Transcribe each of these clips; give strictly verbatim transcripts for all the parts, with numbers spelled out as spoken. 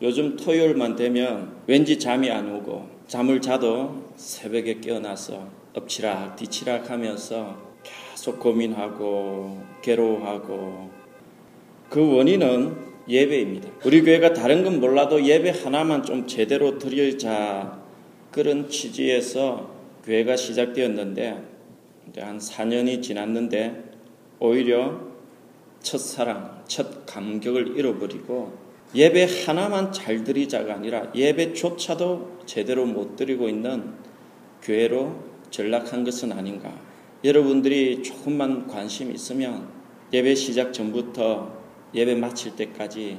요즘 토요일만 되면 왠지 잠이 안 오고 잠을 자도 새벽에 깨어나서 엎치락 뒤치락 하면서 계속 고민하고 괴로워하고 그 원인은 예배입니다. 우리 교회가 다른 건 몰라도 예배 하나만 좀 제대로 드리자 그런 취지에서 교회가 시작되었는데 이제 한 사 년이 지났는데 오히려 첫사랑, 첫 감격을 잃어버리고 예배 하나만 잘 드리자가 아니라 예배조차도 제대로 못 드리고 있는 교회로 전락한 것은 아닌가. 여러분들이 조금만 관심 있으면 예배 시작 전부터 예배 마칠 때까지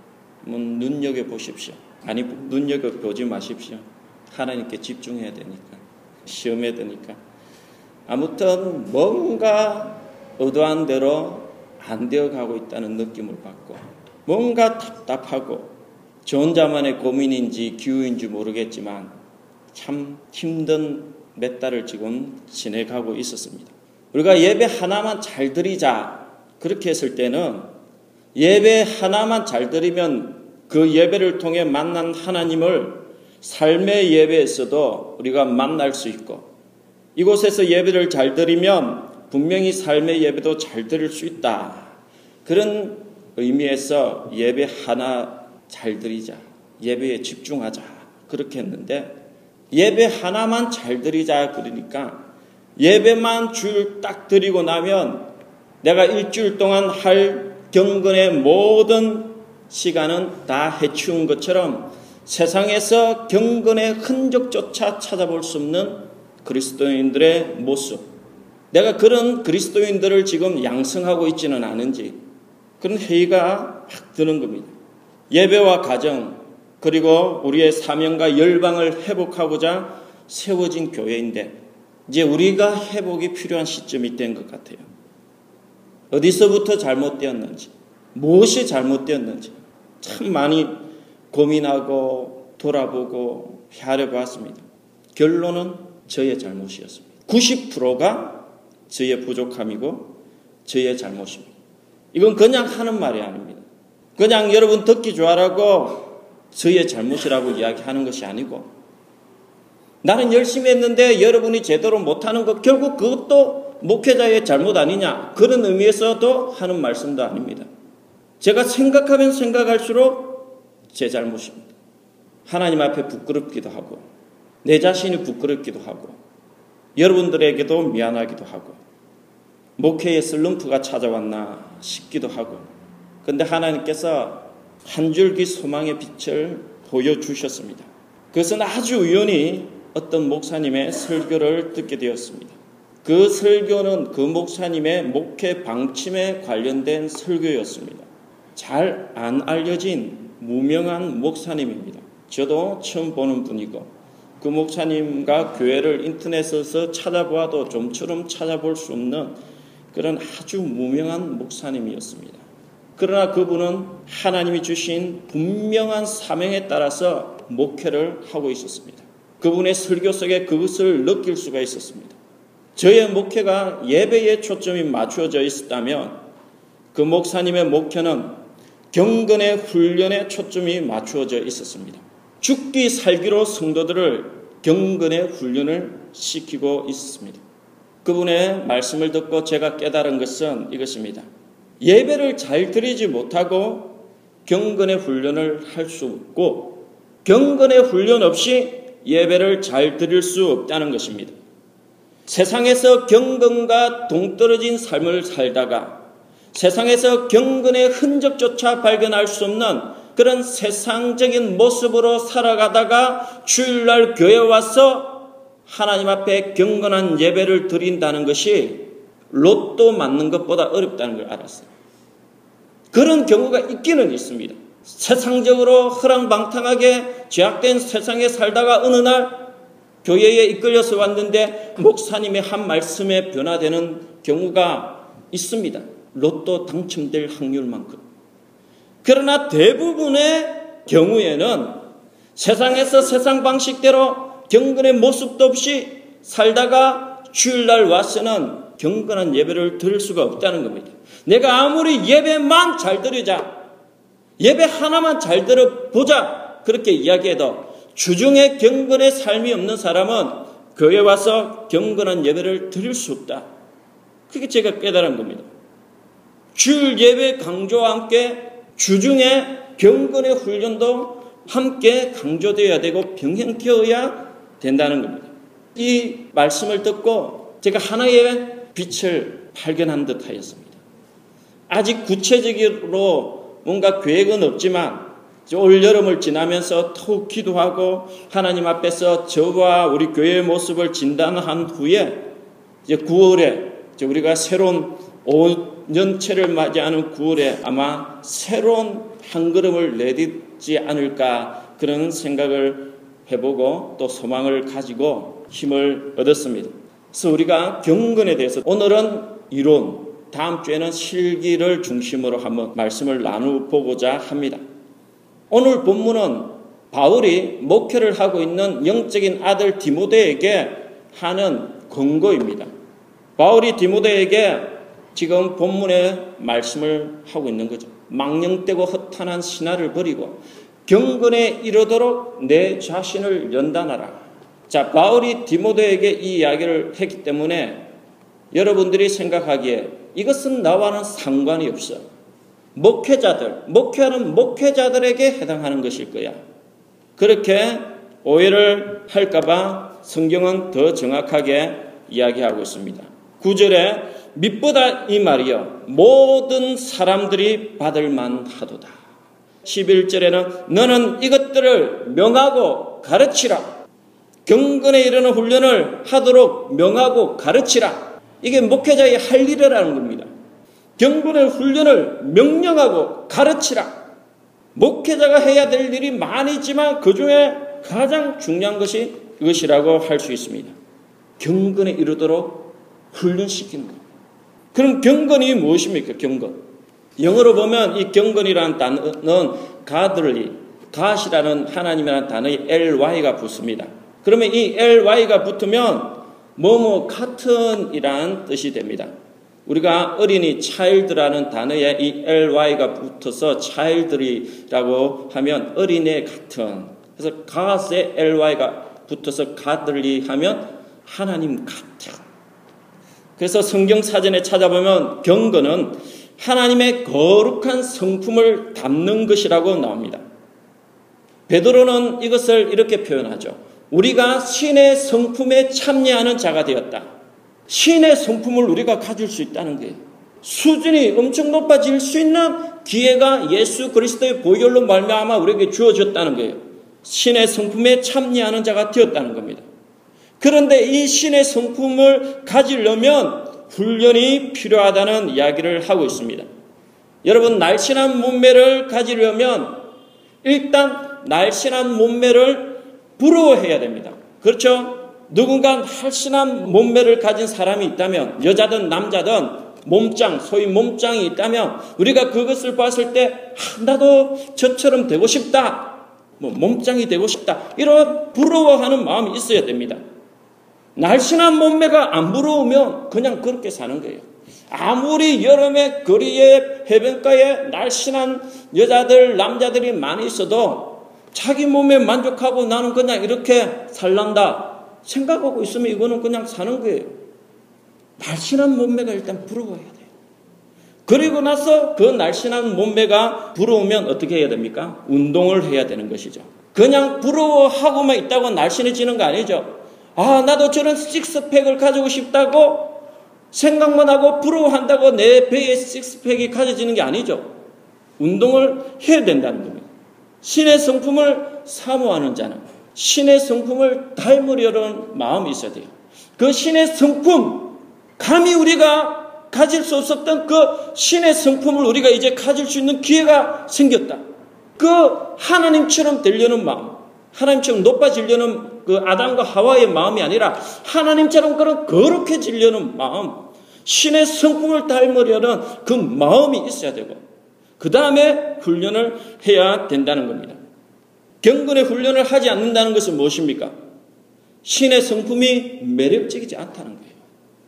눈여겨보십시오. 아니 눈여겨보지 마십시오. 하나님께 집중해야 되니까. 시험해야 되니까. 아무튼 뭔가 의도한 대로 안 되어가고 있다는 느낌을 받고 뭔가 답답하고 저 혼자만의 고민인지 기우인지 모르겠지만 참 힘든 몇 달을 지금 지내가고 있었습니다. 우리가 예배 하나만 잘 드리자 그렇게 했을 때는 예배 하나만 잘 드리면 그 예배를 통해 만난 하나님을 삶의 예배에서도 우리가 만날 수 있고 이곳에서 예배를 잘 드리면 분명히 삶의 예배도 잘 드릴 수 있다. 그런 의미에서 예배 하나 잘 드리자. 예배에 집중하자. 그렇게 했는데 예배 하나만 잘 드리자 그러니까 예배만 줄 딱 드리고 나면 내가 일주일 동안 할 경건의 모든 시간은 다 해치운 것처럼 세상에서 경건의 흔적조차 찾아볼 수 없는 그리스도인들의 모습. 내가 그런 그리스도인들을 지금 양성하고 있지는 않은지 그런 회의가 확 드는 겁니다. 예배와 가정 그리고 우리의 사명과 열방을 회복하고자 세워진 교회인데 이제 우리가 회복이 필요한 시점이 된 것 같아요. 어디서부터 잘못되었는지 무엇이 잘못되었는지 참 많이 고민하고 돌아보고 헤아려 보았습니다. 결론은 저의 잘못이었습니다. 구십 퍼센트가 저의 부족함이고 저의 잘못입니다. 이건 그냥 하는 말이 아닙니다. 그냥 여러분 듣기 좋아라고 저의 잘못이라고 이야기하는 것이 아니고 나는 열심히 했는데 여러분이 제대로 못하는 것 결국 그것도 목회자의 잘못 아니냐 그런 의미에서도 하는 말씀도 아닙니다. 제가 생각하면 생각할수록 제 잘못입니다. 하나님 앞에 부끄럽기도 하고 내 자신이 부끄럽기도 하고 여러분들에게도 미안하기도 하고 목회에 슬럼프가 찾아왔나 싶기도 하고 그런데 하나님께서 한 줄기 소망의 빛을 보여주셨습니다. 그것은 아주 우연히 어떤 목사님의 설교를 듣게 되었습니다. 그 설교는 그 목사님의 목회 방침에 관련된 설교였습니다. 잘 안 알려진 무명한 목사님입니다. 저도 처음 보는 분이고 그 목사님과 교회를 인터넷에서 찾아보아도 좀처럼 찾아볼 수 없는 그런 아주 무명한 목사님이었습니다. 그러나 그분은 하나님이 주신 분명한 사명에 따라서 목회를 하고 있었습니다. 그분의 설교 속에 그것을 느낄 수가 있었습니다. 저의 목회가 예배에 초점이 맞추어져 있었다면 그 목사님의 목회는 경건의 훈련에 초점이 맞추어져 있었습니다. 죽기 살기로 성도들을 경건의 훈련을 시키고 있었습니다. 그분의 말씀을 듣고 제가 깨달은 것은 이것입니다. 예배를 잘 드리지 못하고 경건의 훈련을 할 수 없고 경건의 훈련 없이 예배를 잘 드릴 수 없다는 것입니다. 세상에서 경건과 동떨어진 삶을 살다가 세상에서 경건의 흔적조차 발견할 수 없는 그런 세상적인 모습으로 살아가다가 주일날 교회에 와서 하나님 앞에 경건한 예배를 드린다는 것이 로또 맞는 것보다 어렵다는 걸 알았어요. 그런 경우가 있기는 있습니다. 세상적으로 허랑방탕하게 죄악된 세상에 살다가 어느 날 교회에 이끌려서 왔는데 목사님의 한 말씀에 변화되는 경우가 있습니다. 로또 당첨될 확률만큼. 그러나 대부분의 경우에는 세상에서 세상 방식대로 경건의 모습도 없이 살다가 주일날 와서는 경건한 예배를 드릴 수가 없다는 겁니다. 내가 아무리 예배만 잘 드리자 예배 하나만 잘 들어보자 그렇게 이야기해도 주중에 경건의 삶이 없는 사람은 교회에 와서 경건한 예배를 드릴 수 없다. 그게 제가 깨달은 겁니다. 주일 예배 강조와 함께 주중에 경건의 훈련도 함께 강조되어야 되고 병행되어야 된다는 겁니다. 이 말씀을 듣고 제가 하나의 빛을 발견한 듯 하였습니다. 아직 구체적으로 뭔가 계획은 없지만 올 여름을 지나면서 더욱 기도하고 하나님 앞에서 저와 우리 교회의 모습을 진단한 후에 이제 구월에 이제 우리가 새로운 오 년째를 맞이하는 구월에 아마 새로운 한 걸음을 내딛지 않을까 그런 생각을 해보고 또 소망을 가지고 힘을 얻었습니다. 그래서 우리가 경건에 대해서 오늘은 이론, 다음 주에는 실기를 중심으로 한번 말씀을 나누보고자 합니다. 오늘 본문은 바울이 목회를 하고 있는 영적인 아들 디모데에게 하는 권고입니다. 바울이 디모데에게 지금 본문의 말씀을 하고 있는 거죠. 망령되고 허탄한 신화를 버리고 경건에 이르도록 내 자신을 연단하라. 자, 바울이 디모데에게 이 이야기를 했기 때문에 여러분들이 생각하기에 이것은 나와는 상관이 없어. 목회자들, 목회하는 목회자들에게 해당하는 것일 거야. 그렇게 오해를 할까봐 성경은 더 정확하게 이야기하고 있습니다. 구 절에 mit보다 이 말이여 모든 사람들이 받을 만하도다. 십일 절에는 너는 이것들을 명하고 가르치라. 경건에 이르는 훈련을 하도록 명하고 가르치라. 이게 목회자의 할 일이라는 겁니다. 경건의 훈련을 명령하고 가르치라. 목회자가 해야 될 일이 많이 있지만 그 중에 가장 중요한 것이 이것이라고 할 수 있습니다. 경건에 이르도록 훈련시키는 겁니다. 그럼 경건이 무엇입니까? 경건. 영어로 보면 이 경건이라는 단어는 godly, god이라는 하나님이라는 단어에 ly가 붙습니다. 그러면 이 ly가 붙으면 뭐뭐 같은 이라는 뜻이 됩니다. 우리가 어린이 child라는 단어에 이 ly가 붙어서 child라고 하면 어린애 같은. 그래서 God의 ly가 붙어서 godly 하면 하나님 같은. 그래서 성경 사전에 찾아보면 경건은 하나님의 거룩한 성품을 담는 것이라고 나옵니다. 베드로는 이것을 이렇게 표현하죠. 우리가 신의 성품에 참여하는 자가 되었다. 신의 성품을 우리가 가질 수 있다는 거예요. 수준이 엄청 높아질 수 있는 기회가 예수 그리스도의 보혈로 말미암아 우리에게 주어졌다는 거예요. 신의 성품에 참여하는 자가 되었다는 겁니다. 그런데 이 신의 성품을 가지려면 훈련이 필요하다는 이야기를 하고 있습니다. 여러분, 날씬한 몸매를 가지려면 일단 날씬한 몸매를 부러워해야 됩니다. 그렇죠? 누군가 날씬한 몸매를 가진 사람이 있다면, 여자든 남자든 몸짱, 소위 몸짱이 있다면 우리가 그것을 봤을 때 아, 나도 저처럼 되고 싶다, 뭐 몸짱이 되고 싶다, 이런 부러워하는 마음이 있어야 됩니다. 날씬한 몸매가 안 부러우면 그냥 그렇게 사는 거예요. 아무리 여름에 거리에 해변가에 날씬한 여자들, 남자들이 많이 있어도 자기 몸에 만족하고 나는 그냥 이렇게 살란다 생각하고 있으면 이거는 그냥 사는 거예요. 날씬한 몸매가 일단 부러워야 돼요. 그리고 나서 그 날씬한 몸매가 부러우면 어떻게 해야 됩니까? 운동을 해야 되는 것이죠. 그냥 부러워하고만 있다고 날씬해지는 거 아니죠. 아, 나도 저런 식스팩을 가지고 싶다고 생각만 하고 부러워한다고 내 배에 식스팩이 가져지는 게 아니죠. 운동을 해야 된다는 겁니다. 신의 성품을 사모하는 자는 신의 성품을 닮으려는 마음이 있어야 돼요. 그 신의 성품, 감히 우리가 가질 수 없었던 그 신의 성품을 우리가 이제 가질 수 있는 기회가 생겼다. 그 하나님처럼 되려는 마음, 하나님처럼 높아지려는 그 아담과 하와의 마음이 아니라 하나님처럼 그런 거룩해지려는 마음, 신의 성품을 닮으려는 그 마음이 있어야 되고 그 다음에 훈련을 해야 된다는 겁니다. 경건의 훈련을 하지 않는다는 것은 무엇입니까? 신의 성품이 매력적이지 않다는 거예요.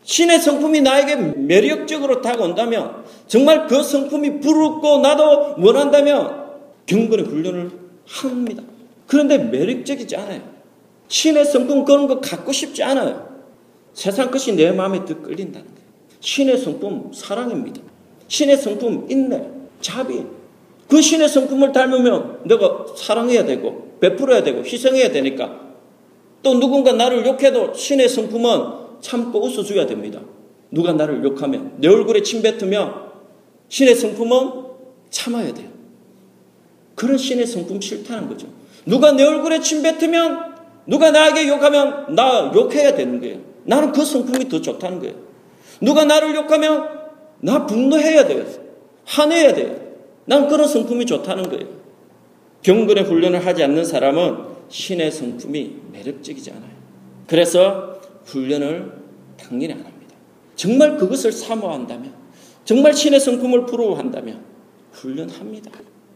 신의 성품이 나에게 매력적으로 다가온다면, 정말 그 성품이 부럽고 나도 원한다면 경건의 훈련을 합니다. 그런데 매력적이지 않아요. 신의 성품 그런 거 갖고 싶지 않아요. 세상 것이 내 마음에 더 끌린다는 거예요. 신의 성품 사랑입니다. 신의 성품 인내, 자비. 그 신의 성품을 닮으면 내가 사랑해야 되고 베풀어야 되고 희생해야 되니까, 또 누군가 나를 욕해도 신의 성품은 참고 웃어줘야 됩니다. 누가 나를 욕하면, 내 얼굴에 침 뱉으면 신의 성품은 참아야 돼요. 그런 신의 성품 싫다는 거죠. 누가 내 얼굴에 침 뱉으면, 누가 나에게 욕하면 나 욕해야 되는 거예요. 나는 그 성품이 더 좋다는 거예요. 누가 나를 욕하면 나 분노해야 돼요. 화내야 돼요. 난 그런 성품이 좋다는 거예요. 경건의 훈련을 하지 않는 사람은 신의 성품이 매력적이지 않아요. 그래서 훈련을 당연히 안 합니다. 정말 그것을 사모한다면, 정말 신의 성품을 부러워한다면 훈련합니다.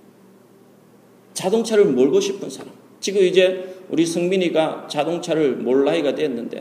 자동차를 몰고 싶은 사람, 지금 이제 우리 성민이가 자동차를 몰 나이가 됐는데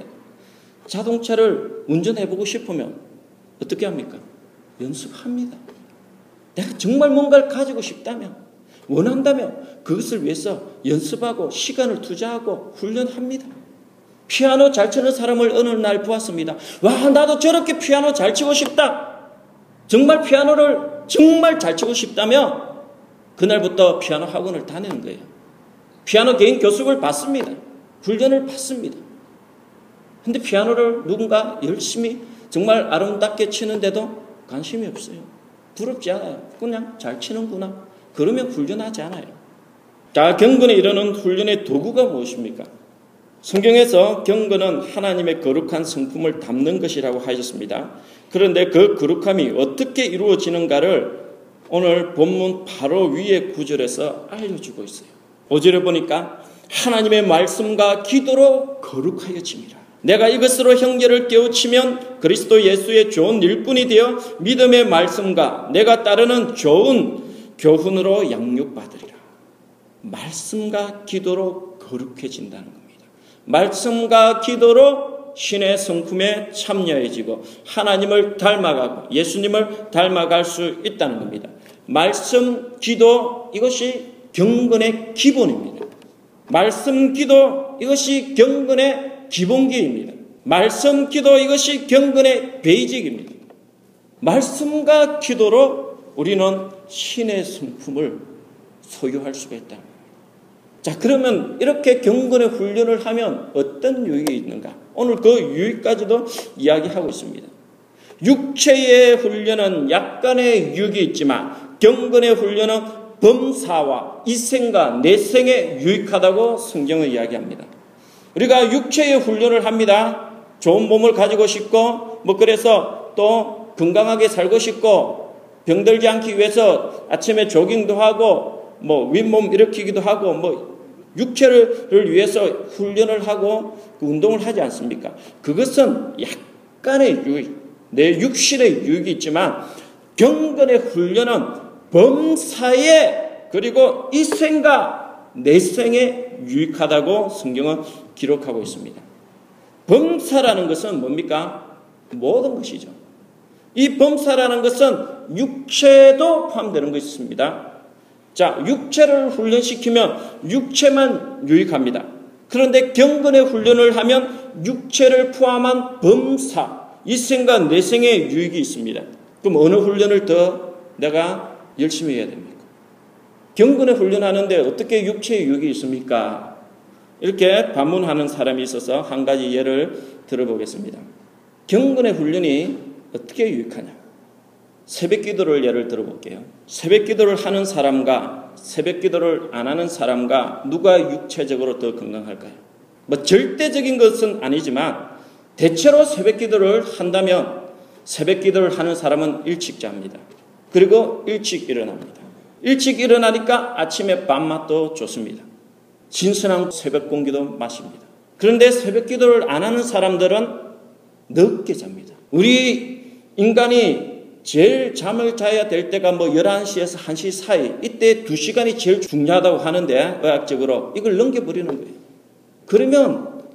자동차를 운전해보고 싶으면 어떻게 합니까? 연습합니다. 내가 정말 뭔가를 가지고 싶다면, 원한다면 그것을 위해서 연습하고 시간을 투자하고 훈련합니다. 피아노 잘 치는 사람을 어느 날 보았습니다. 와, 나도 저렇게 피아노 잘 치고 싶다. 정말 피아노를 정말 잘 치고 싶다면 그날부터 피아노 학원을 다니는 거예요. 피아노 개인 교습을 받습니다. 훈련을 받습니다. 근데 피아노를 누군가 열심히 정말 아름답게 치는데도 관심이 없어요. 부럽지 않아요. 그냥 잘 치는구나. 그러면 훈련하지 않아요. 자, 경건에 이르는 훈련의 도구가 무엇입니까? 성경에서 경건은 하나님의 거룩한 성품을 담는 것이라고 하셨습니다. 그런데 그 거룩함이 어떻게 이루어지는가를 오늘 본문 바로 위에 구절에서 알려주고 있어요. 오 절에 보니까 하나님의 말씀과 기도로 거룩하여짐이라. 내가 이것으로 형제를 깨우치면 그리스도 예수의 좋은 일꾼이 되어 믿음의 말씀과 내가 따르는 좋은 교훈으로 양육받으리라. 말씀과 기도로 거룩해진다는 겁니다. 말씀과 기도로 신의 성품에 참여해지고 하나님을 닮아가고 예수님을 닮아갈 수 있다는 겁니다. 말씀, 기도, 이것이 경건의 기본입니다. 말씀, 기도, 이것이 경건의 기본기입니다. 말씀, 기도, 이것이 경건의 베이직입니다. 말씀과 기도로 우리는 신의 성품을 소유할 수가 있다. 자, 그러면 이렇게 경건의 훈련을 하면 어떤 유익이 있는가? 오늘 그 유익까지도 이야기하고 있습니다. 육체의 훈련은 약간의 유익이 있지만 경건의 훈련은 범사와 이생과 내생에 유익하다고 성경은 이야기합니다. 우리가 육체의 훈련을 합니다. 좋은 몸을 가지고 싶고, 뭐 그래서 또 건강하게 살고 싶고, 병들지 않기 위해서 아침에 조깅도 하고, 뭐 윗몸 일으키기도 하고, 뭐 육체를 위해서 훈련을 하고 운동을 하지 않습니까? 그것은 약간의 유익, 내 육신의 유익이 있지만 경건의 훈련은 범사에 그리고 이생과 내생에 유익하다고 성경은 기록하고 있습니다. 범사라는 것은 뭡니까? 모든 것이죠. 이 범사라는 것은 육체도 포함되는 것이 있습니다. 자, 육체를 훈련시키면 육체만 유익합니다. 그런데 경건의 훈련을 하면 육체를 포함한 범사, 이생과 내생의 유익이 있습니다. 그럼 어느 훈련을 더 내가 열심히 해야 됩니까? 경건의 훈련하는데 어떻게 육체의 유익이 있습니까? 이렇게 반문하는 사람이 있어서 한 가지 예를 들어보겠습니다. 경건의 훈련이 어떻게 유익하냐? 새벽 기도를 예를 들어볼게요. 새벽 기도를 하는 사람과 새벽 기도를 안 하는 사람과 누가 육체적으로 더 건강할까요? 뭐 절대적인 것은 아니지만 대체로 새벽 기도를 한다면 새벽 기도를 하는 사람은 일찍 잡니다. 그리고 일찍 일어납니다. 일찍 일어나니까 아침에 밥맛도 좋습니다. 신선한 새벽 공기도 마십니다. 그런데 새벽 기도를 안 하는 사람들은 늦게 잡니다. 우리 인간이 제일 잠을 자야 될 때가 뭐 열한 시에서 한 시 사이, 이때 두 시간이 제일 중요하다고 하는데 의학적으로 이걸 넘겨버리는 거예요. 그러면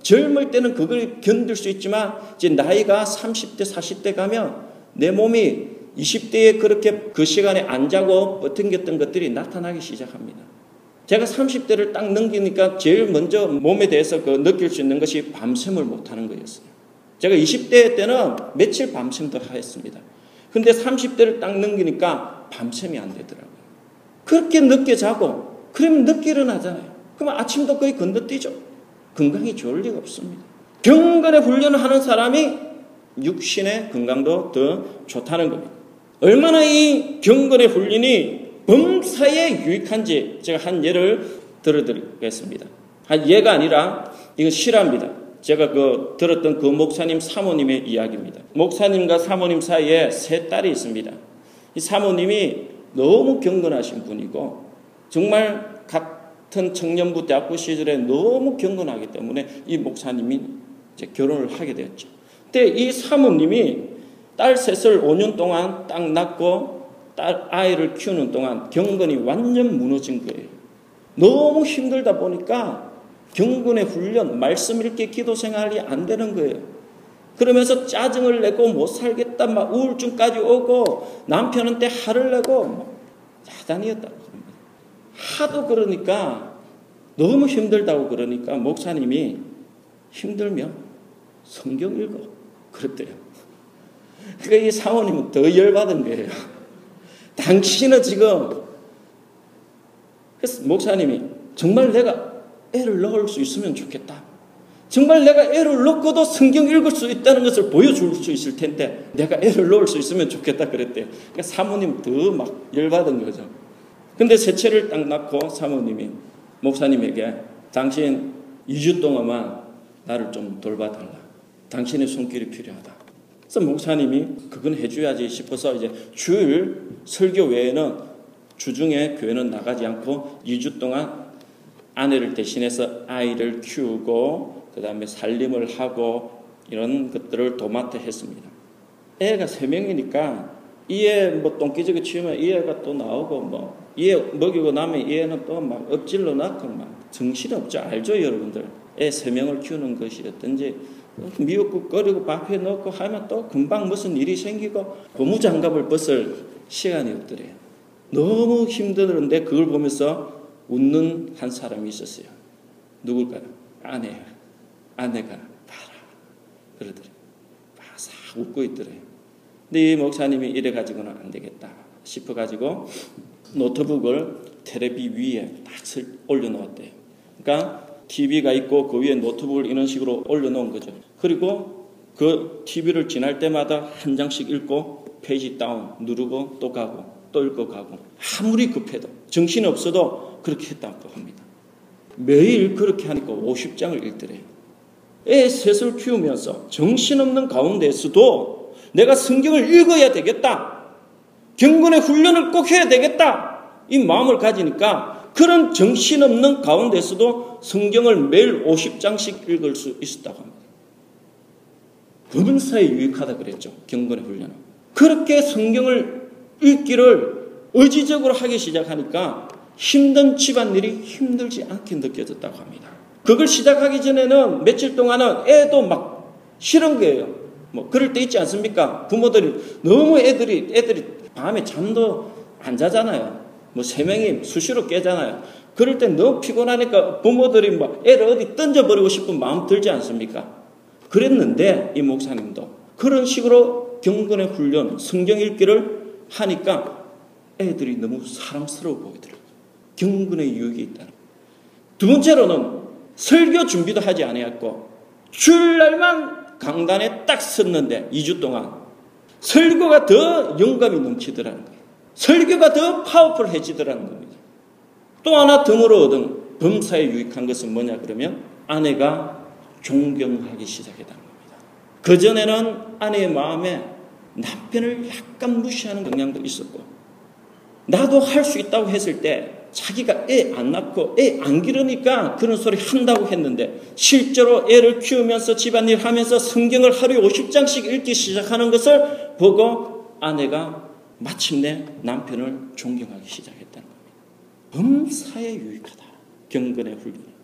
젊을 때는 그걸 견딜 수 있지만 이제 나이가 삼십 대, 사십 대 가면 내 몸이 이십 대에 그렇게 그 시간에 안 자고 버팅겼던 것들이 나타나기 시작합니다. 제가 삼십 대를 딱 넘기니까 제일 먼저 몸에 대해서 그 느낄 수 있는 것이 밤샘을 못하는 거였어요. 제가 이십 대 때는 며칠 밤샘도 했습니다. 근데 삼십 대를 딱 넘기니까 밤샘이 안 되더라고요. 그렇게 늦게 자고 그러면 늦게 일어나잖아요. 그러면 아침도 거의 건너뛰죠. 건강이 좋을 리가 없습니다. 경건의 훈련을 하는 사람이 육신의 건강도 더 좋다는 겁니다. 얼마나 이 경건의 훈련이 범사에 유익한지 제가 한 예를 들어드리겠습니다. 한 예가 아니라 이건 실화입니다. 제가 그 들었던 그 목사님 사모님의 이야기입니다. 목사님과 사모님 사이에 세 딸이 있습니다. 이 사모님이 너무 경건하신 분이고 정말 같은 청년부 대학부 시절에 너무 경건하기 때문에 이 목사님이 이제 결혼을 하게 되었죠. 근데 이 사모님이 딸 셋을 오 년 동안 딱 낳고 딸 아이를 키우는 동안 경건이 완전 무너진 거예요. 너무 힘들다 보니까 경건의 훈련, 말씀 읽기, 기도 생활이 안 되는 거예요. 그러면서 짜증을 내고 못 살겠다, 막 우울증까지 오고 남편한테 화를 내고 막 야단이었다고 합니다. 하도 그러니까 너무 힘들다고 그러니까 목사님이 힘들면 성경 읽어 그랬대요. 그러니까 이 사모님은 더 열받은 거예요. 당신은 지금 그래서 목사님이 정말 내가 애를 넣을 수 있으면 좋겠다. 정말 내가 애를 넣고도 성경 읽을 수 있다는 것을 보여줄 수 있을 텐데 내가 애를 넣을 수 있으면 좋겠다 그랬대요. 그러니까 사모님 더 막 열받은 거죠. 근데 셋째를 딱 낳고 사모님이 목사님에게 당신 이 주 동안만 나를 좀 돌봐달라. 당신의 손길이 필요하다. 그래서 목사님이 그건 해줘야지 싶어서 이제 주일 설교 외에는 주중에 교회는 나가지 않고 이 주 동안 아내를 대신해서 아이를 키우고 그 다음에 살림을 하고 이런 것들을 도맡아 했습니다. 애가 세 명이니까 이 애 뭐 똥기저귀 치우면 이 애가 또 나오고 뭐 이 애 먹이고 나면 이 애는 또 막 엎질러 낳고 막 정신없죠. 알죠 여러분들. 애 세 명을 키우는 것이 어떤지 미역국 끓이고 밥해 넣고 하면 또 금방 무슨 일이 생기고 고무장갑을 벗을 시간이 없더래요. 너무 힘들었는데 그걸 보면서 웃는 한 사람이 있었어요. 누굴까요? 아내예요. 아내가 봐라 그러더래요. 바싹 웃고 있더래요. 근데 이 목사님이 이래 가지고는 안 되겠다 싶어가지고 노트북을 텔레비 위에 딱 올려놓았대요. 그러니까 티비가 있고 그 위에 노트북을 이런 식으로 올려놓은 거죠. 그리고 그 티비를 지날 때마다 한 장씩 읽고 페이지 다운 누르고 또 가고 또 읽고 가고 아무리 급해도 정신이 없어도 그렇게 했다고 합니다. 매일 그렇게 하니까 오십 장을 읽더래요. 애 셋을 키우면서 정신없는 가운데서도 내가 성경을 읽어야 되겠다. 경건의 훈련을 꼭 해야 되겠다. 이 마음을 가지니까 그런 정신없는 가운데서도 성경을 매일 오십 장씩 읽을 수 있었다고 합니다. 범사에 유익하다 그랬죠. 경건의 훈련은. 그렇게 성경을 읽기를 의지적으로 하기 시작하니까 힘든 집안일이 힘들지 않게 느껴졌다고 합니다. 그걸 시작하기 전에는 며칠 동안은 애도 막 싫은 거예요. 뭐 그럴 때 있지 않습니까? 부모들이 너무 애들이 애들이 밤에 잠도 안 자잖아요. 뭐 세 명이 수시로 깨잖아요. 그럴 때 너무 피곤하니까 부모들이 막 애를 어디 던져버리고 싶은 마음 들지 않습니까? 그랬는데 이 목사님도 그런 식으로 경건의 훈련, 성경 읽기를 하니까 애들이 너무 사랑스러워 보이더라고요. 경건의 유익이 있다는. 두 번째로는 설교 준비도 하지 아니했고 주일날만 강단에 딱 섰는데 이 주 동안 설교가 더 영감이 넘치더라는 거예요. 설교가 더 파워풀해지더라는 겁니다. 또 하나 덤으로 얻은 범사에 유익한 것은 뭐냐 그러면 아내가 존경하기 시작했다는 겁니다. 그전에는 아내의 마음에 남편을 약간 무시하는 경향도 있었고 나도 할 수 있다고 했을 때 자기가 애 안 낳고 애 안 기르니까 그런 소리 한다고 했는데 실제로 애를 키우면서 집안일 하면서 성경을 하루에 오십 장씩 읽기 시작하는 것을 보고 아내가 마침내 남편을 존경하기 시작했다는 겁니다. 범사에 유익하다. 경건의 훈련.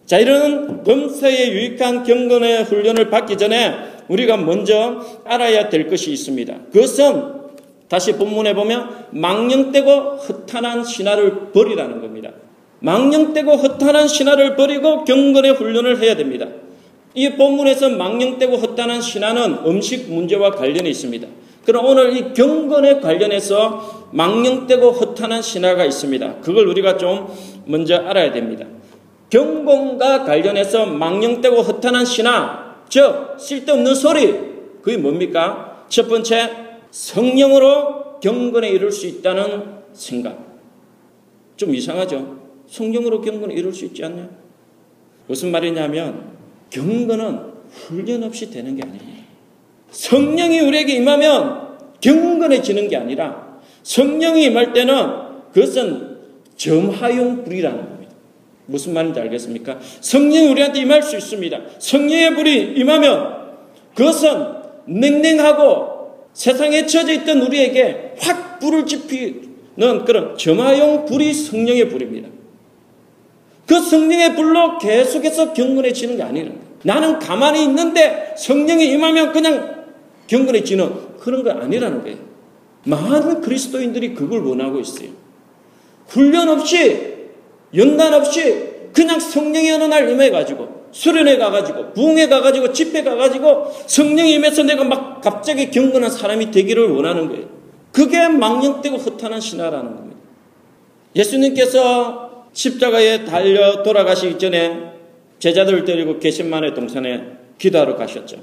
자, 이런 검사에 유익한 경건의 훈련을 받기 전에 우리가 먼저 알아야 될 것이 있습니다. 그것은 다시 본문에 보면 망령되고 허탄한 신화를 버리라는 겁니다. 망령되고 허탄한 신화를 버리고 경건의 훈련을 해야 됩니다. 이 본문에서 망령되고 허탄한 신화는 음식 문제와 관련이 있습니다. 그럼 오늘 이 경건에 관련해서 망령되고 허탄한 신화가 있습니다. 그걸 우리가 좀 먼저 알아야 됩니다. 경건과 관련해서 망령되고 허탄한 신화, 즉 쓸데없는 소리, 그게 뭡니까? 첫 번째, 성령으로 경건에 이룰 수 있다는 생각. 좀 이상하죠? 성령으로 경건에 이룰 수 있지 않냐? 무슨 말이냐면 경건은 훈련 없이 되는 게 아니에요. 성령이 우리에게 임하면 경건해지는 게 아니라 성령이 임할 때는 그것은 점화용 불이라는 겁니다. 무슨 말인지 알겠습니까? 성령이 우리한테 임할 수 있습니다. 성령의 불이 임하면 그것은 냉랭하고 세상에 처져 있던 우리에게 확 불을 지피는 그런 점화용 불이 성령의 불입니다. 그 성령의 불로 계속해서 경건해지는 게 아니라 나는 가만히 있는데 성령이 임하면 그냥 경건해지는 그런 거 아니라는 거예요. 많은 그리스도인들이 그걸 원하고 있어요. 훈련 없이 연단 없이 그냥 성령이 어느 날 임해가지고 수련회 가가지고 부흥회 가가지고 집회 가가지고 성령이 임해서 내가 막 갑자기 경건한 사람이 되기를 원하는 거예요. 그게 망령되고 허탄한 신화라는 겁니다. 예수님께서 십자가에 달려 돌아가시기 전에 제자들을 데리고 겟세마네 동산에 기도하러 가셨죠.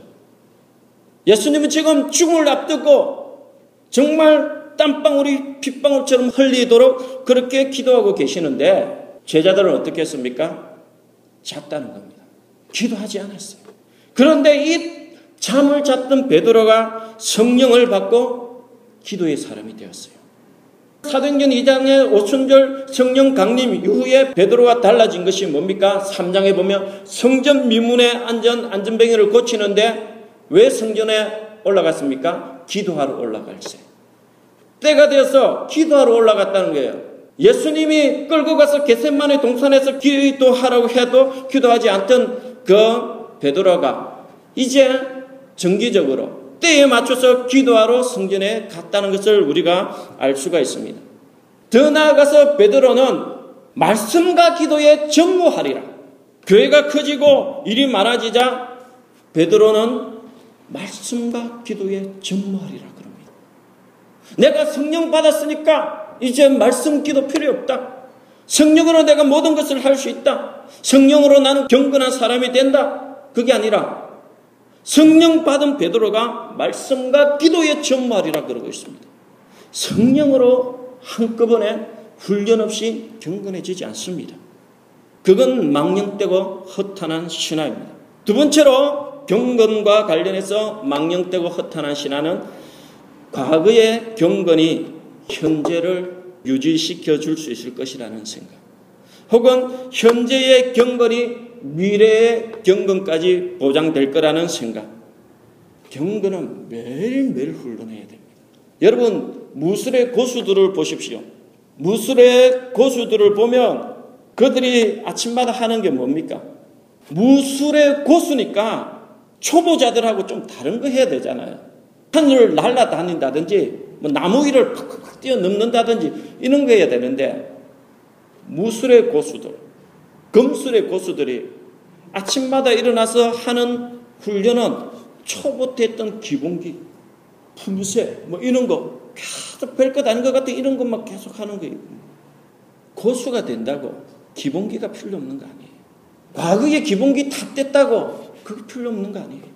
예수님은 지금 죽음을 앞두고 정말 땀방울이 핏방울처럼 흘리도록 그렇게 기도하고 계시는데 제자들은 어떻게 했습니까? 잤다는 겁니다. 기도하지 않았어요. 그런데 이 잠을 잤던 베드로가 성령을 받고 기도의 사람이 되었어요. 사도행전 이 장의 오순절 성령 강림 이후에 베드로가 달라진 것이 뭡니까? 삼 장에 보면 성전 미문에 앉은 안전뱅이를 고치는데 왜 성전에 올라갔습니까? 기도하러 올라갈세. 때가 되어서 기도하러 올라갔다는 거예요. 예수님이 끌고 가서 겟세마네 동산에서 기도하라고 해도 기도하지 않던 그 베드로가 이제 정기적으로 때에 맞춰서 기도하러 성전에 갔다는 것을 우리가 알 수가 있습니다. 더 나아가서 베드로는 말씀과 기도에 전무하리라. 교회가 커지고 일이 많아지자 베드로는 말씀과 기도에 전무하리라 그럽니다. 내가 성령 받았으니까 이제 말씀 기도 필요 없다. 성령으로 내가 모든 것을 할 수 있다. 성령으로 나는 경건한 사람이 된다. 그게 아니라 성령 받은 베드로가 말씀과 기도에 전무하리라 그러고 있습니다. 성령으로 한꺼번에 훈련 없이 경건해지지 않습니다. 그건 망령되고 허탄한 신화입니다. 두 번째로 경건과 관련해서 망령되고 허탄한 신화는 과거의 경건이 현재를 유지시켜 줄 수 있을 것이라는 생각, 혹은 현재의 경건이 미래의 경건까지 보장될 거라는 생각. 경건은 매일매일 훈련해야 됩니다. 여러분, 무술의 고수들을 보십시오. 무술의 고수들을 보면 그들이 아침마다 하는 게 뭡니까? 무술의 고수니까 초보자들하고 좀 다른 거 해야 되잖아요. 하늘을 날아다닌다든지 뭐 나무 위를 팍팍 뛰어넘는다든지 이런 거 해야 되는데, 무술의 고수들, 검술의 고수들이 아침마다 일어나서 하는 훈련은 초보 때 했던 기본기, 품새 뭐 이런 거 계속 별것 아닌 것 같아 이런 것만 계속 하는 거예요. 고수가 된다고 기본기가 필요 없는 거 아니에요. 과거에 기본기 다 뗐다고 그게 필요 없는 거 아니에요.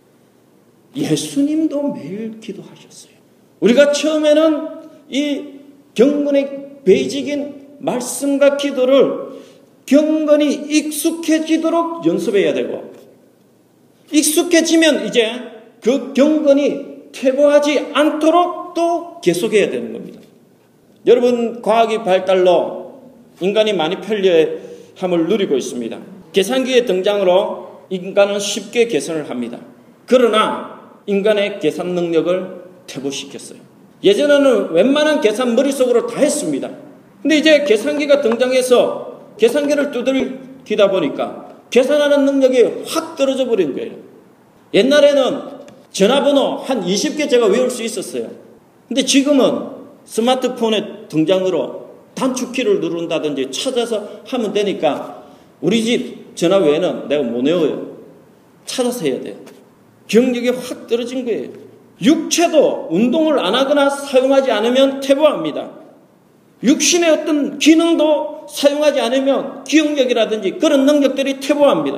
예수님도 매일 기도하셨어요. 우리가 처음에는 이 경건의 베이직인 말씀과 기도를 경건히 익숙해지도록 연습해야 되고, 익숙해지면 이제 그 경건이 퇴보하지 않도록 또 계속해야 되는 겁니다. 여러분, 과학의 발달로 인간이 많이 편리함을 누리고 있습니다. 계산기의 등장으로 인간은 쉽게 계산을 합니다. 그러나 인간의 계산 능력을 퇴보시켰어요. 예전에는 웬만한 계산 머릿속으로 다 했습니다. 근데 이제 계산기가 등장해서 계산기를 두들기다 보니까 계산하는 능력이 확 떨어져 버린 거예요. 옛날에는 전화번호 한 이십 개 제가 외울 수 있었어요. 근데 지금은 스마트폰의 등장으로 단축키를 누른다든지 찾아서 하면 되니까 우리 집 전화 외에는 내가 못 외워요. 찾아서 해야 돼요. 경력이 확 떨어진 거예요. 육체도 운동을 안 하거나 사용하지 않으면 퇴보합니다. 육신의 어떤 기능도 사용하지 않으면 기억력이라든지 그런 능력들이 퇴보합니다.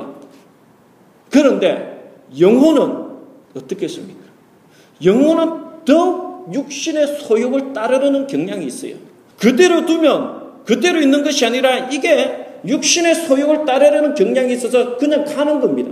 그런데 영혼은 어떻겠습니까? 영혼은 더욱 육신의 소욕을 따르는 경향이 있어요. 그대로 두면 그대로 있는 것이 아니라 이게 육신의 소욕을 따르는 경향이 있어서 그냥 가는 겁니다.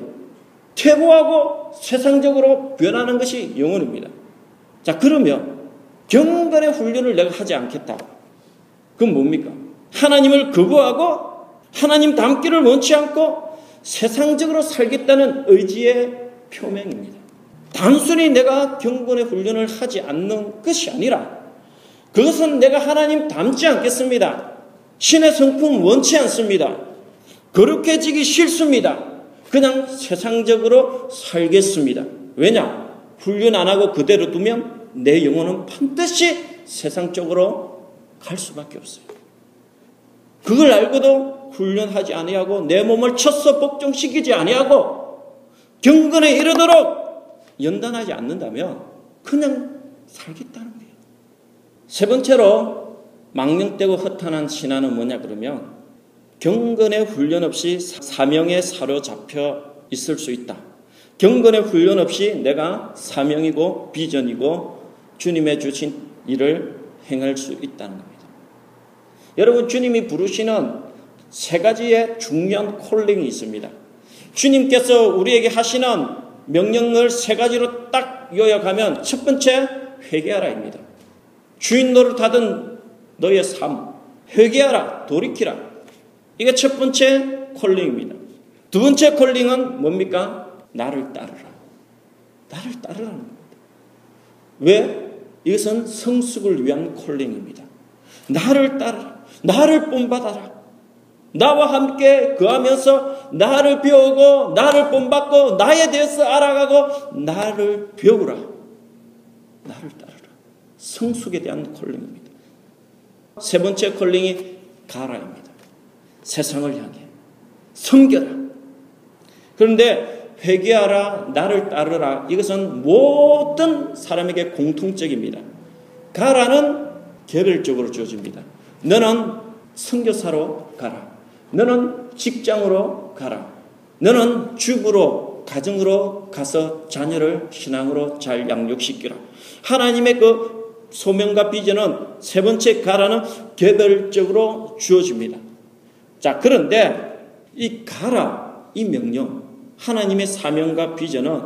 퇴보하고 세상적으로 변하는 것이 영혼입니다. 자, 그러면 경건의 훈련을 내가 하지 않겠다. 그건 뭡니까? 하나님을 거부하고 하나님 닮기를 원치 않고 세상적으로 살겠다는 의지의 표명입니다. 단순히 내가 경건의 훈련을 하지 않는 것이 아니라 그것은 내가 하나님 닮지 않겠습니다. 신의 성품 원치 않습니다. 거룩해지기 싫습니다. 그냥 세상적으로 살겠습니다. 왜냐? 훈련 안 하고 그대로 두면 내 영혼은 반드시 세상 쪽으로 갈 수밖에 없어요. 그걸 알고도 훈련하지 아니하고 내 몸을 쳐서 복종시키지 아니하고 경건에 이르도록 연단하지 않는다면 그냥 살겠다는 거예요. 세 번째로 망령되고 허탄한 신앙은 뭐냐 그러면 경건의 훈련 없이 사명에 사로잡혀 있을 수 있다. 경건의 훈련 없이 내가 사명이고 비전이고 주님의 주신 일을 행할 수 있다는 겁니다. 여러분, 주님이 부르시는 세 가지의 중요한 콜링이 있습니다. 주님께서 우리에게 하시는 명령을 세 가지로 딱 요약하면 첫 번째, 회개하라입니다. 주인 노릇하던 너의 삶, 회개하라, 돌이키라. 이게 첫 번째 콜링입니다. 두 번째 콜링은 뭡니까? 나를 따르라. 나를 따르라는 겁니다. 왜? 이것은 성숙을 위한 콜링입니다. 나를 따르라. 나를 본받아라. 나와 함께 거하면서 나를 배우고 나를 본받고 나에 대해서 알아가고 나를 배우라. 나를 따르라. 성숙에 대한 콜링입니다. 세 번째 콜링이 가라입니다. 세상을 향해 섬겨라. 그런데 회개하라, 나를 따르라, 이것은 모든 사람에게 공통적입니다. 가라는 개별적으로 주어집니다. 너는 선교사로 가라. 너는 직장으로 가라. 너는 주부로, 가정으로 가서 자녀를 신앙으로 잘 양육시키라. 하나님의 그 소명과 비전은 세 번째 가라는 개별적으로 주어집니다. 자, 그런데 이 가라, 이 명령, 하나님의 사명과 비전은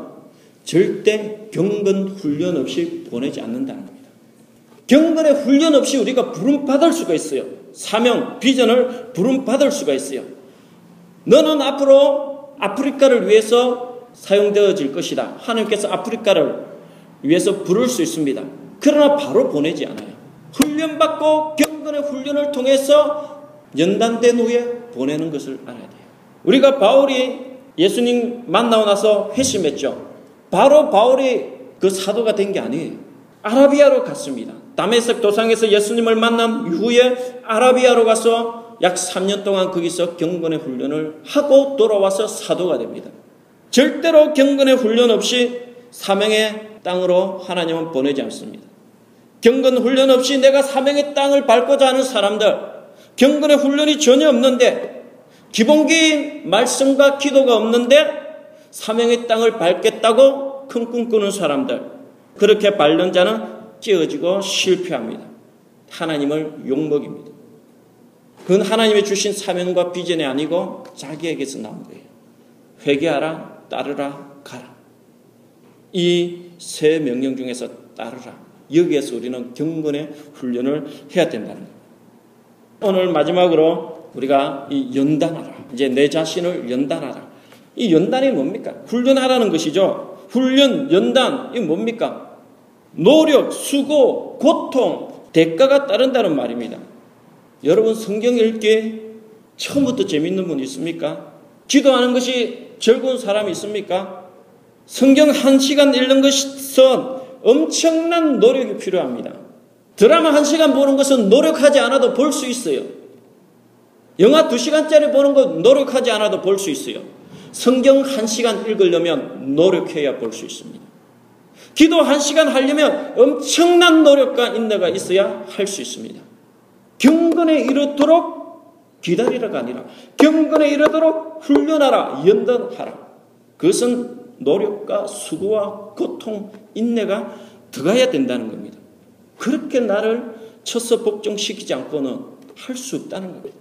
절대 경건 훈련 없이 보내지 않는다는 겁니다. 경건의 훈련 없이 우리가 부름받을 수가 있어요. 사명, 비전을 부름받을 수가 있어요. 너는 앞으로 아프리카를 위해서 사용되어질 것이다. 하나님께서 아프리카를 위해서 부를 수 있습니다. 그러나 바로 보내지 않아요. 훈련받고 경건의 훈련을 통해서 연단된 후에 보내는 것을 알아야 돼요. 우리가 바울이 예수님 만나고 나서 회심했죠. 바로 바울이 그 사도가 된 게 아니에요. 아라비아로 갔습니다. 다메섹 도상에서 예수님을 만난 이후에 아라비아로 가서 약 삼 년 동안 거기서 경건의 훈련을 하고 돌아와서 사도가 됩니다. 절대로 경건의 훈련 없이 사명의 땅으로 하나님은 보내지 않습니다. 경건 훈련 없이 내가 사명의 땅을 밟고자 하는 사람들, 경건의 훈련이 전혀 없는데, 기본기인 말씀과 기도가 없는데 사명의 땅을 밟겠다고 큰 꿈 꾸는 사람들, 그렇게 밟는 자는 찌어지고 실패합니다. 하나님을 욕먹입니다. 그건 하나님이 주신 사명과 비전이 아니고 자기에게서 나온 거예요. 회개하라, 따르라, 가라. 이 세 명령 중에서 따르라. 여기에서 우리는 경건의 훈련을 해야 된다는 거예요. 오늘 마지막으로 우리가 이 연단하라. 이제 내 자신을 연단하라. 이 연단이 뭡니까? 훈련하라는 것이죠. 훈련, 연단, 이게 뭡니까? 노력, 수고, 고통, 대가가 따른다는 말입니다. 여러분 성경 읽기 처음부터 재밌는 분 있습니까? 기도하는 것이 즐거운 사람이 있습니까? 성경 한 시간 읽는 것은 엄청난 노력이 필요합니다. 드라마 한 시간 보는 것은 노력하지 않아도 볼 수 있어요. 영화 두 시간짜리 보는 것 노력하지 않아도 볼 수 있어요. 성경 한 시간 읽으려면 노력해야 볼 수 있습니다. 기도 한 시간 하려면 엄청난 노력과 인내가 있어야 할 수 있습니다. 경건에 이르도록 기다리라가 아니라 경건에 이르도록 훈련하라, 연단하라. 그것은 노력과 수고와 고통, 인내가 들어가야 된다는 겁니다. 그렇게 나를 쳐서 복종시키지 않고는 할 수 없다는 겁니다.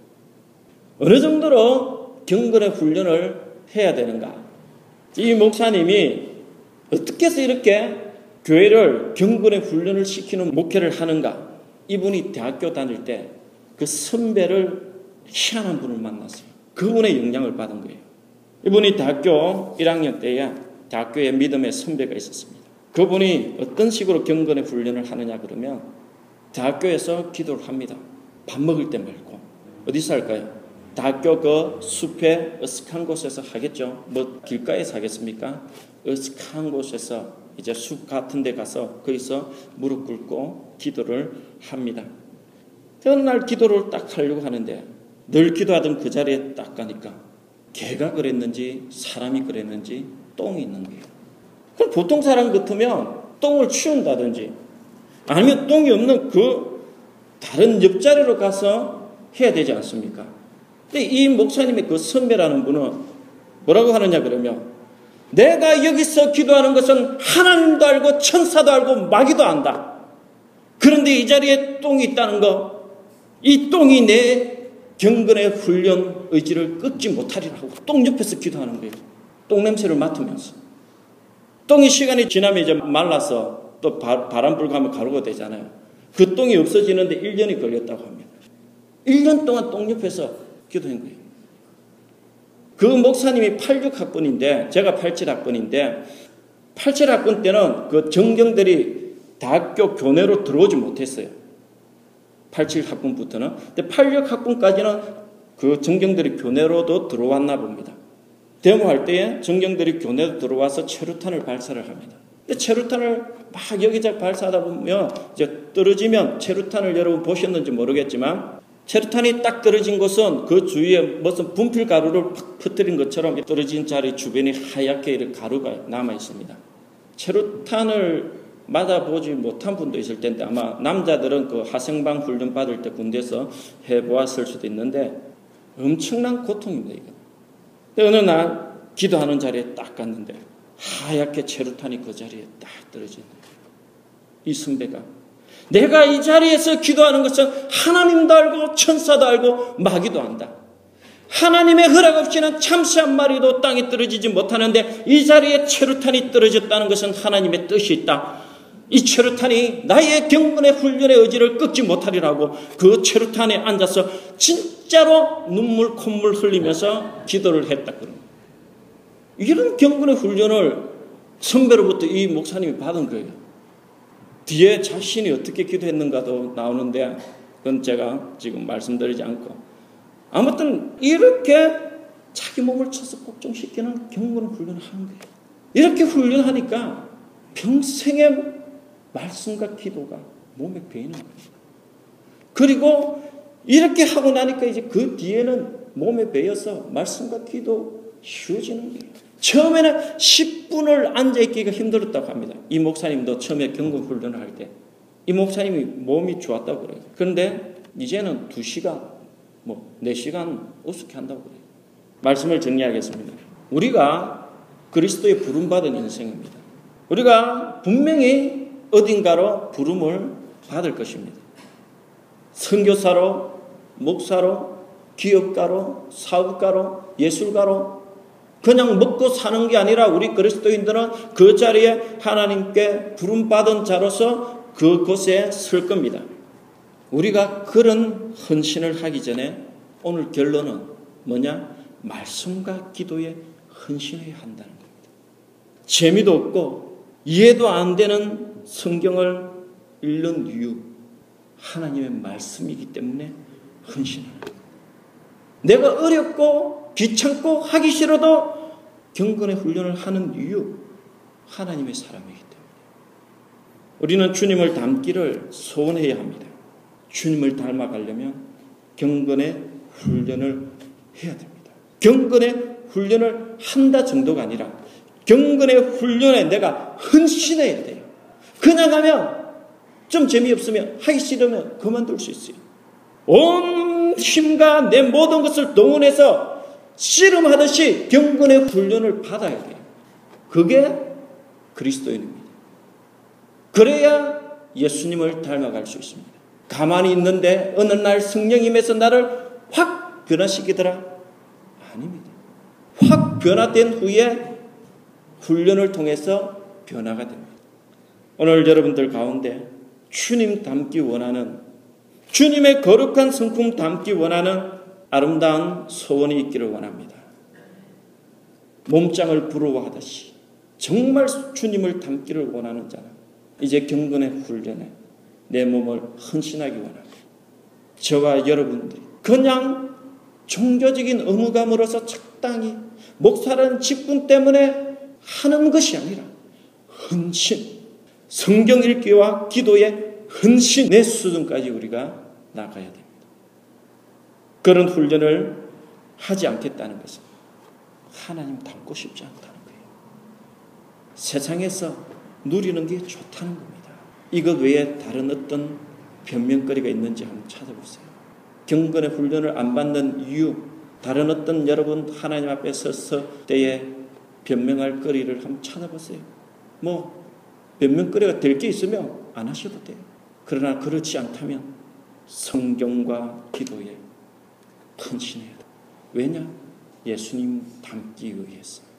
어느 정도로 경건의 훈련을 해야 되는가? 이 목사님이 어떻게 해서 이렇게 교회를 경건의 훈련을 시키는 목회를 하는가? 이분이 대학교 다닐 때 그 선배를 희한한 분을 만났어요. 그분의 영향을 받은 거예요. 이분이 대학교 일 학년 때에 대학교에 믿음의 선배가 있었습니다. 그분이 어떤 식으로 경건의 훈련을 하느냐 그러면 대학교에서 기도를 합니다. 밥 먹을 때 말고. 어디서 할까요? 대학교 그 숲에 어색한 곳에서 하겠죠. 뭐 길가에서 하겠습니까? 어색한 곳에서 이제 숲 같은 데 가서 거기서 무릎 꿇고 기도를 합니다. 어느 날 기도를 딱 하려고 하는데 늘 기도하던 그 자리에 딱 가니까 개가 그랬는지 사람이 그랬는지 똥이 있는 거예요. 그럼 보통 사람 같으면 똥을 치운다든지 아니면 똥이 없는 그 다른 옆자리로 가서 해야 되지 않습니까? 근데 이 목사님의 그 선배라는 분은 뭐라고 하느냐 그러면 내가 여기서 기도하는 것은 하나님도 알고 천사도 알고 마귀도 안다. 그런데 이 자리에 똥이 있다는 거, 이 똥이 내 경건의 훈련 의지를 끄지 못하리라고 똥 옆에서 기도하는 거예요. 똥 냄새를 맡으면서. 똥이 시간이 지나면 이제 말라서 또 바, 바람 불고 하면 가루가 되잖아요. 그 똥이 없어지는데 일 년이 걸렸다고 합니다. 일 년 동안 똥 옆에서 기도한 거예요. 그 목사님이 팔십육 학번인데 제가 팔십칠 학번인데 팔십칠 학번 때는 그 정경들이 대학교 교내로 들어오지 못했어요. 팔십칠 학번부터는. 근데 팔십육 학번까지는 그 정경들이 교내로도 들어왔나 봅니다. 데모할 때에 정경들이 교내로 들어와서 체류탄을 발사를 합니다. 근데 체류탄을 막 여기저기 발사하다 보면 이제 떨어지면 체류탄을 여러분 보셨는지 모르겠지만 체류탄이 딱 떨어진 곳은 그 주위에 무슨 분필 가루를 팍 퍼뜨린 것처럼 떨어진 자리 주변에 하얗게 이렇게 가루가 남아 있습니다. 체류탄을 맞아보지 못한 분도 있을 텐데 아마 남자들은 그 하생방 훈련 받을 때 군대에서 해보았을 수도 있는데 엄청난 고통입니다. 이거. 근데 어느 날 기도하는 자리에 딱 갔는데 하얗게 체류탄이 그 자리에 딱 떨어지는 거예요. 이 선배가 내가 이 자리에서 기도하는 것은 하나님도 알고 천사도 알고 마귀도 안다. 하나님의 허락 없이는 참새 한 마리도 땅에 떨어지지 못하는데 이 자리에 체류탄이 떨어졌다는 것은 하나님의 뜻이 있다. 이 체류탄이 나의 경건의 훈련의 의지를 꺾지 못하리라고 그 체류탄에 앉아서 진짜로 눈물 콧물 흘리면서 기도를 했다. 이런 경건의 훈련을 선배로부터 이 목사님이 받은 거예요. 뒤에 자신이 어떻게 기도했는가도 나오는데 그건 제가 지금 말씀드리지 않고 아무튼 이렇게 자기 몸을 쳐서 복종시키는 경건 훈련을 하는 거예요. 이렇게 훈련하니까 평생의 말씀과 기도가 몸에 배이는 거예요. 그리고 이렇게 하고 나니까 이제 그 뒤에는 몸에 배여서 말씀과 기도 쉬워지는 거예요. 처음에는 십 분을 앉아있기가 힘들었다고 합니다. 이 목사님도 처음에 경건 훈련을 할 때 이 목사님이 몸이 좋았다고 그래요. 그런데 이제는 두 시간, 뭐 네 시간 우습게 한다고 그래요. 말씀을 정리하겠습니다. 우리가 그리스도의 부름받은 인생입니다. 우리가 분명히 어딘가로 부름을 받을 것입니다. 선교사로, 목사로, 기업가로, 사업가로, 예술가로 그냥 먹고 사는 게 아니라 우리 그리스도인들은 그 자리에 하나님께 부름받은 자로서 그곳에 설 겁니다. 우리가 그런 헌신을 하기 전에 오늘 결론은 뭐냐? 말씀과 기도에 헌신해야 한다는 겁니다. 재미도 없고 이해도 안 되는 성경을 읽는 이유, 하나님의 말씀이기 때문에 헌신하는 거예요. 내가 어렵고 귀찮고 하기 싫어도 경건의 훈련을 하는 이유, 하나님의 사람이기 때문에. 우리는 주님을 닮기를 소원해야 합니다. 주님을 닮아가려면 경건의 훈련을 해야 됩니다. 경건의 훈련을 한다 정도가 아니라 경건의 훈련에 내가 헌신해야 돼요. 그냥 하면 좀 재미없으면, 하기 싫으면 그만둘 수 있어요. 온 힘과 내 모든 것을 동원해서 씨름하듯이 경건의 훈련을 받아야 돼요. 그게 그리스도인입니다. 그래야 예수님을 닮아갈 수 있습니다. 가만히 있는데 어느 날 성령이 임해서 나를 확 변화시키더라? 아닙니다. 확 변화된 후에 훈련을 통해서 변화가 됩니다. 오늘 여러분들 가운데 주님 닮기 원하는, 주님의 거룩한 성품 닮기 원하는 아름다운 소원이 있기를 원합니다. 몸짱을 부러워하듯이 정말 주님을 닮기를 원하는 자는 이제 경건의 훈련에 내 몸을 헌신하기 원합니다. 저와 여러분들이 그냥 종교적인 의무감으로서 적당히 목사라는 직분 때문에 하는 것이 아니라 헌신, 성경 읽기와 기도의 헌신의 수준까지 우리가 나가야 됩니다. 그런 훈련을 하지 않겠다는 것은 하나님 닮고 싶지 않다는 거예요. 세상에서 누리는 게 좋다는 겁니다. 이것 외에 다른 어떤 변명거리가 있는지 한번 찾아보세요. 경건의 훈련을 안 받는 이유, 다른 어떤 여러분 하나님 앞에 서서 때에 변명할 거리를 한번 찾아보세요. 뭐 변명거리가 될 게 있으면 안 하셔도 돼요. 그러나 그렇지 않다면 성경과 기도에 헌신해야 돼요. 왜냐? 예수님 닮기 위해서.